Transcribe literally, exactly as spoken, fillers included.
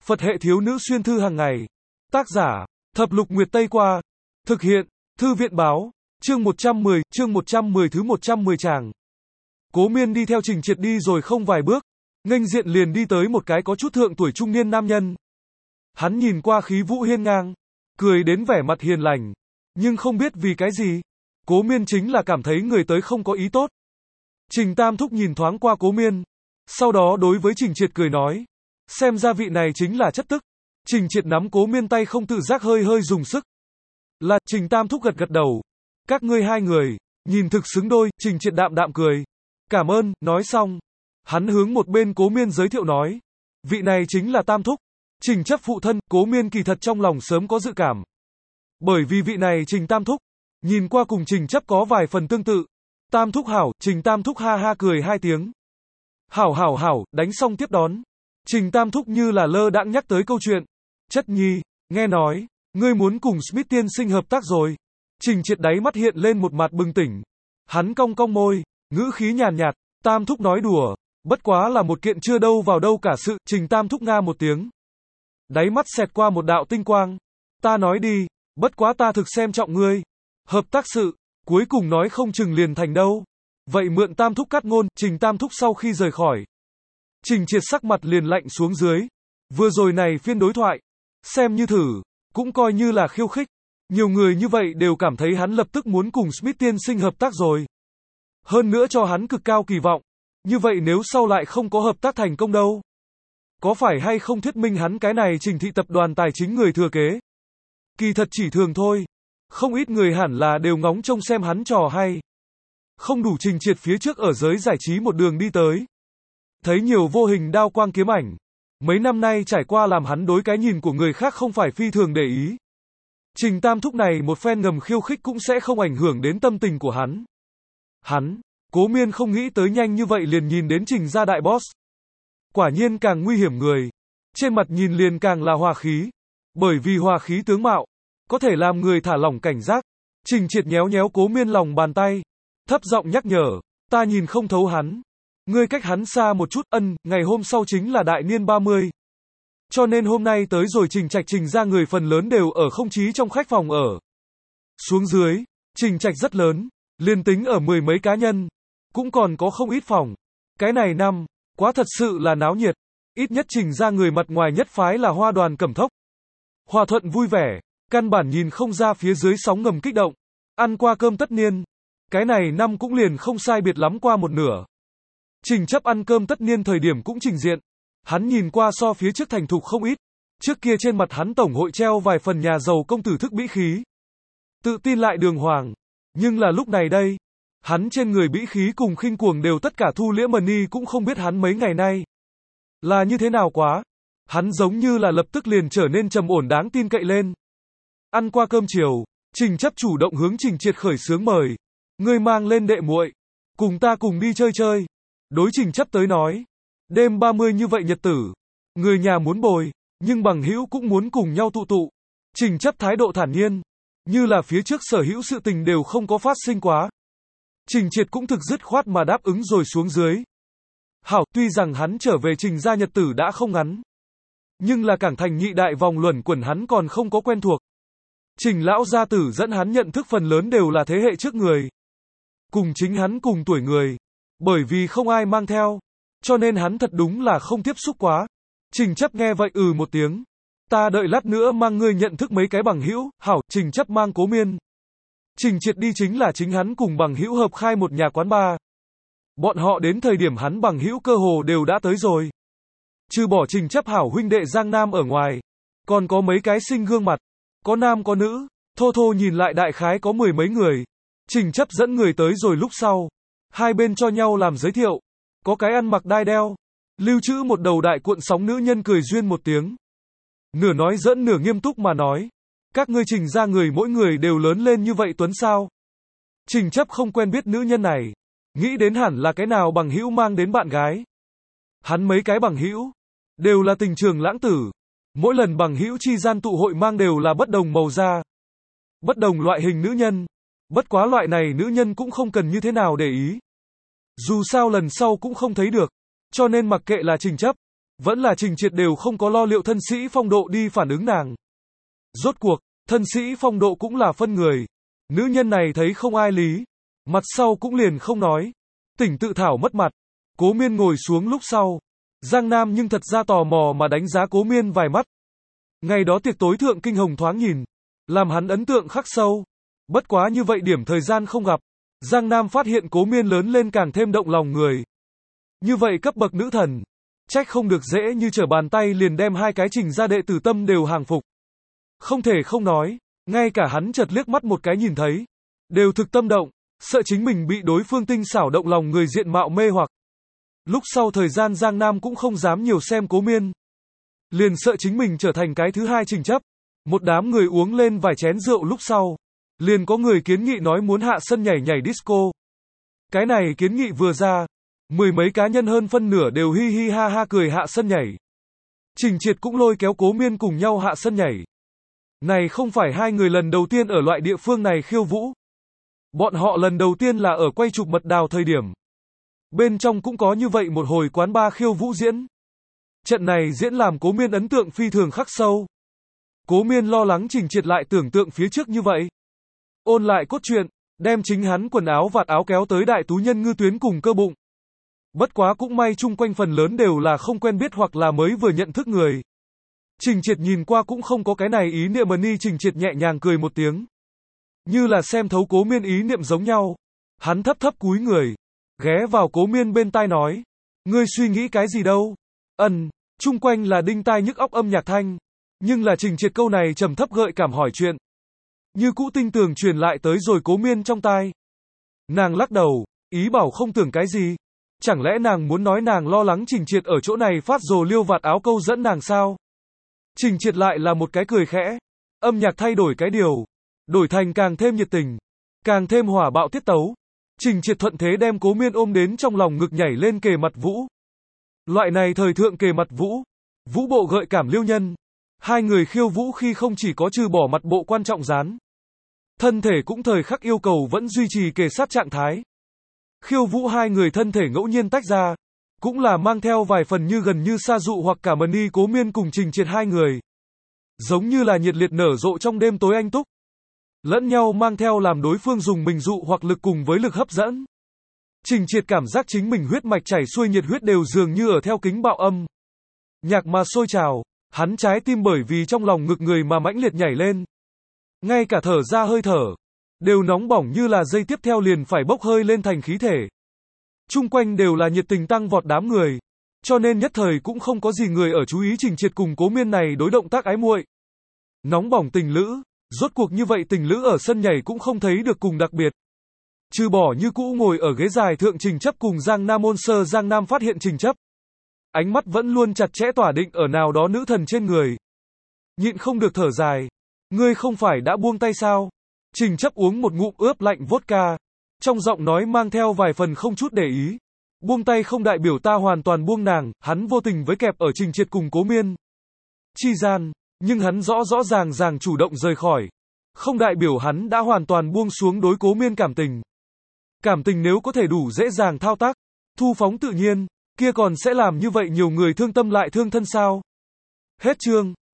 Phật hệ thiếu nữ xuyên thư hàng ngày. Tác giả, Thập Lục Nguyệt Tây Qua. Thực hiện, Thư viện báo. Chương một trăm mười, chương một trăm mười thứ một trăm mười tràng. Cố Miên đi theo Trình Triệt đi rồi không vài bước, nghênh diện liền đi tới một cái có chút thượng tuổi trung niên nam nhân. Hắn nhìn qua khí vũ hiên ngang, cười đến vẻ mặt hiền lành, nhưng không biết vì cái gì, Cố Miên chính là cảm thấy người tới không có ý tốt. Trình Tam Thúc nhìn thoáng qua Cố Miên, sau đó đối với Trình Triệt cười nói, xem ra vị này chính là chất tức. Trình Triệt nắm Cố Miên tay không tự giác hơi hơi dùng sức. Là, Trình Tam Thúc gật gật đầu. Các ngươi hai người, nhìn thực xứng đôi. Trình Triệt đạm đạm cười. Cảm ơn, nói xong. Hắn hướng một bên Cố Miên giới thiệu nói. Vị này chính là Tam Thúc. Trình Chấp phụ thân. Cố Miên kỳ thật trong lòng sớm có dự cảm. Bởi vì vị này Trình Tam Thúc, nhìn qua cùng Trình Chấp có vài phần tương tự. Tam Thúc hảo. Trình Tam Thúc ha ha cười hai tiếng. Hảo hảo hảo, đánh xong tiếp đón. Trình Tam Thúc như là lơ đãng nhắc tới câu chuyện. Chất nhi, nghe nói, ngươi muốn cùng Smith tiên sinh hợp tác rồi. Trình Triệt đáy mắt hiện lên một mặt bừng tỉnh. Hắn cong cong môi, ngữ khí nhàn nhạt, Tam Thúc nói đùa, bất quá là một kiện chưa đâu vào đâu cả sự. Trình Tam Thúc nga một tiếng. Đáy mắt xẹt qua một đạo tinh quang. Ta nói đi, bất quá ta thực xem trọng ngươi. Hợp tác sự, cuối cùng nói không chừng liền thành đâu. Vậy mượn Tam Thúc cắt ngôn. Trình Tam Thúc sau khi rời khỏi, Trình Triệt sắc mặt liền lạnh xuống dưới. Vừa rồi này phiên đối thoại, xem như thử, cũng coi như là khiêu khích. Nhiều người như vậy đều cảm thấy hắn lập tức muốn cùng Smith tiên sinh hợp tác rồi. Hơn nữa cho hắn cực cao kỳ vọng. Như vậy nếu sau lại không có hợp tác thành công đâu? Có phải hay không thuyết minh hắn cái này Trình thị tập đoàn tài chính người thừa kế? Kỳ thật chỉ thường thôi. Không ít người hẳn là đều ngóng trông xem hắn trò hay. Không đủ. Trình Triệt phía trước ở giới giải trí một đường đi tới. Thấy nhiều vô hình đao quang kiếm ảnh. Mấy năm nay trải qua làm hắn đối cái nhìn của người khác không phải phi thường để ý. Trình Tam Thúc này một phen ngầm khiêu khích cũng sẽ không ảnh hưởng đến tâm tình của hắn. Hắn, Cố Miên không nghĩ tới nhanh như vậy liền nhìn đến Trình gia đại boss. Quả nhiên càng nguy hiểm người. Trên mặt nhìn liền càng là hòa khí. Bởi vì hòa khí tướng mạo, có thể làm người thả lỏng cảnh giác. Trình Triệt nhéo nhéo Cố Miên lòng bàn tay. Thấp giọng nhắc nhở, ta nhìn không thấu hắn. Ngươi cách hắn xa một chút. Ân, ngày hôm sau chính là đại niên ba mươi. Cho nên hôm nay tới rồi Trình Trạch Trình ra người phần lớn đều ở không chí trong khách phòng ở. Xuống dưới, Trình Trạch rất lớn, liền tính ở mười mấy cá nhân, cũng còn có không ít phòng. Cái này năm, quá thật sự là náo nhiệt. Ít nhất Trình ra người mặt ngoài nhất phái là Hoa Đoàn Cẩm Thốc. Hòa thuận vui vẻ, căn bản nhìn không ra phía dưới sóng ngầm kích động. Ăn qua cơm tất niên, cái này năm cũng liền không sai biệt lắm qua một nửa. Trình Chấp ăn cơm tất niên thời điểm cũng trình diện. Hắn nhìn qua so phía trước thành thục không ít. Trước kia trên mặt hắn tổng hội treo vài phần nhà giàu công tử thức bĩ khí. Tự tin lại đường hoàng. Nhưng là lúc này đây, hắn trên người bĩ khí cùng khinh cuồng đều tất cả thu liễm. Money cũng không biết hắn mấy ngày nay là như thế nào quá. Hắn giống như là lập tức liền trở nên trầm ổn đáng tin cậy lên. Ăn qua cơm chiều, Trình Chấp chủ động hướng Trình Triệt khởi xướng mời. Ngươi mang lên đệ muội, cùng ta cùng đi chơi chơi. Đối Trình Chấp tới nói, đêm ba mươi như vậy nhật tử, người nhà muốn bồi, nhưng bằng hữu cũng muốn cùng nhau tụ tụ. Trình Chấp thái độ thản nhiên, như là phía trước sở hữu sự tình đều không có phát sinh quá. Trình Triệt cũng thực dứt khoát mà đáp ứng rồi xuống dưới. Hảo, tuy rằng hắn trở về Trình gia nhật tử đã không ngắn, nhưng là cảng thành nhị đại vòng luẩn quẩn hắn còn không có quen thuộc. Trình lão gia tử dẫn hắn nhận thức phần lớn đều là thế hệ trước người, cùng chính hắn cùng tuổi người. Bởi vì không ai mang theo, cho nên hắn thật đúng là không tiếp xúc quá. Trình Chấp nghe vậy ừ một tiếng. Ta đợi lát nữa mang ngươi nhận thức mấy cái bằng hữu. Hảo. Trình Chấp mang Cố Miên, Trình Triệt đi chính là chính hắn cùng bằng hữu hợp khai một nhà quán bar. Bọn họ đến thời điểm hắn bằng hữu cơ hồ đều đã tới rồi. Trừ bỏ Trình Chấp hảo huynh đệ Giang Nam ở ngoài, còn có mấy cái sinh gương mặt, có nam có nữ, thô thô nhìn lại đại khái có mười mấy người. Trình Chấp dẫn người tới rồi lúc sau, hai bên cho nhau làm giới thiệu. Có cái ăn mặc đai đeo, lưu trữ một đầu đại cuộn sóng nữ nhân cười duyên một tiếng. Nửa nói giỡn nửa nghiêm túc mà nói. Các ngươi Trình ra người mỗi người đều lớn lên như vậy tuấn sao? Trình Chấp không quen biết nữ nhân này. Nghĩ đến hẳn là cái nào bằng hữu mang đến bạn gái. Hắn mấy cái bằng hữu đều là tình trường lãng tử. Mỗi lần bằng hữu chi gian tụ hội mang đều là bất đồng màu da, bất đồng loại hình nữ nhân. Bất quá loại này nữ nhân cũng không cần như thế nào để ý. Dù sao lần sau cũng không thấy được. Cho nên mặc kệ là Trình Chấp, Vẫn là Trình Triệt đều không có lo liệu thân sĩ Phong Độ đi phản ứng nàng. Rốt cuộc, thân sĩ Phong Độ cũng là phân người. Nữ nhân này thấy không ai lý. Mặt sau cũng liền không nói. Tỉnh tự thảo mất mặt. Cố Miên ngồi xuống lúc sau. Giang Nam nhưng thật ra tò mò mà đánh giá Cố Miên vài mắt. Ngày đó tiệc tối thượng kinh hồng thoáng nhìn. Làm hắn ấn tượng khắc sâu. Bất quá như vậy điểm thời gian không gặp. Giang Nam phát hiện Cố Miên lớn lên càng thêm động lòng người. Như vậy cấp bậc nữ thần. Trách không được dễ như trở bàn tay liền đem hai cái Trình gia đệ tử tâm đều hàng phục. Không thể không nói. Ngay cả hắn chợt liếc mắt một cái nhìn thấy. Đều thực tâm động. Sợ chính mình bị đối phương tinh xảo động lòng người diện mạo mê hoặc. Lúc sau thời gian Giang Nam cũng không dám nhiều xem Cố Miên. Liền sợ chính mình trở thành cái thứ hai Trình chấp. Một đám người uống lên vài chén rượu lúc sau. Liền có người kiến nghị nói muốn hạ sân nhảy nhảy disco. Cái này kiến nghị vừa ra. Mười mấy cá nhân hơn phân nửa đều hi hi ha ha cười hạ sân nhảy. Trình Triệt cũng lôi kéo Cố Miên cùng nhau hạ sân nhảy. Này không phải hai người lần đầu tiên ở loại địa phương này khiêu vũ. Bọn họ lần đầu tiên là ở quay chụp mật đào thời điểm. Bên trong cũng có như vậy một hồi quán bar khiêu vũ diễn. Trận này diễn làm Cố Miên ấn tượng phi thường khắc sâu. Cố Miên lo lắng Trình Triệt lại tưởng tượng phía trước như vậy. Ôn lại cốt truyện, đem chính hắn quần áo vạt áo kéo tới đại tú nhân ngư tuyến cùng cơ bụng. Bất quá cũng may chung quanh phần lớn đều là không quen biết hoặc là mới vừa nhận thức người. Trình Triệt nhìn qua cũng không có cái này ý niệm mà ni Trình Triệt nhẹ nhàng cười một tiếng. Như là xem thấu Cố Miên ý niệm giống nhau. Hắn thấp thấp cúi người. Ghé vào Cố Miên bên tai nói. Ngươi suy nghĩ cái gì đâu? Ân, chung quanh là đinh tai nhức óc âm nhạc thanh. Nhưng là Trình Triệt câu này trầm thấp gợi cảm hỏi chuyện. Như cũ tinh tường truyền lại tới rồi Cố Miên trong tai. Nàng lắc đầu, ý bảo không tưởng cái gì. Chẳng lẽ nàng muốn nói nàng lo lắng Trình Triệt ở chỗ này phát rồ liêu vạt áo câu dẫn nàng sao? Trình Triệt lại là một cái cười khẽ. Âm nhạc thay đổi cái điều. Đổi thành càng thêm nhiệt tình. Càng thêm hỏa bạo tiết tấu. Trình Triệt thuận thế đem Cố Miên ôm đến trong lòng ngực nhảy lên kề mặt vũ. Loại này thời thượng kề mặt vũ. Vũ bộ gợi cảm liêu nhân. Hai người khiêu vũ khi không chỉ có trừ bỏ mặt bộ quan trọng dán. Thân thể cũng thời khắc yêu cầu vẫn duy trì kề sát trạng thái. Khiêu vũ hai người thân thể ngẫu nhiên tách ra. Cũng là mang theo vài phần như gần như sa dụ hoặc cả mần ni Cố Miên cùng Trình Triệt hai người. Giống như là nhiệt liệt nở rộ trong đêm tối anh túc. Lẫn nhau mang theo làm đối phương dùng mình dụ hoặc lực cùng với lực hấp dẫn. Trình Triệt cảm giác chính mình huyết mạch chảy xuôi nhiệt huyết đều dường như ở theo kính bạo âm. Nhạc mà sôi trào, hắn trái tim bởi vì trong lòng ngực người mà mãnh liệt nhảy lên. Ngay cả thở ra hơi thở, đều nóng bỏng như là dây tiếp theo liền phải bốc hơi lên thành khí thể. Chung quanh đều là nhiệt tình tăng vọt đám người. Cho nên nhất thời cũng không có gì người ở chú ý Trình Triệt cùng Cố Miên này đối động tác ái muội. Nóng bỏng tình lữ, rốt cuộc như vậy tình lữ ở sân nhảy cũng không thấy được cùng đặc biệt. Trừ bỏ như cũ ngồi ở ghế dài thượng Trình chấp cùng Giang Nam ôn sơ Giang Nam phát hiện Trình chấp. Ánh mắt vẫn luôn chặt chẽ tỏa định ở nào đó nữ thần trên người. Nhịn không được thở dài. Ngươi không phải đã buông tay sao? Trình chấp uống một ngụm ướp lạnh vodka. Trong giọng nói mang theo vài phần không chút để ý. Buông tay không đại biểu ta hoàn toàn buông nàng, hắn vô tình với kẹp ở Trình Triệt cùng Cố Miên. Chi gian, nhưng hắn rõ rõ ràng ràng chủ động rời khỏi. Không đại biểu hắn đã hoàn toàn buông xuống đối Cố Miên cảm tình. Cảm tình nếu có thể đủ dễ dàng thao tác, thu phóng tự nhiên, kia còn sẽ làm như vậy nhiều người thương tâm lại thương thân sao? Hết chương.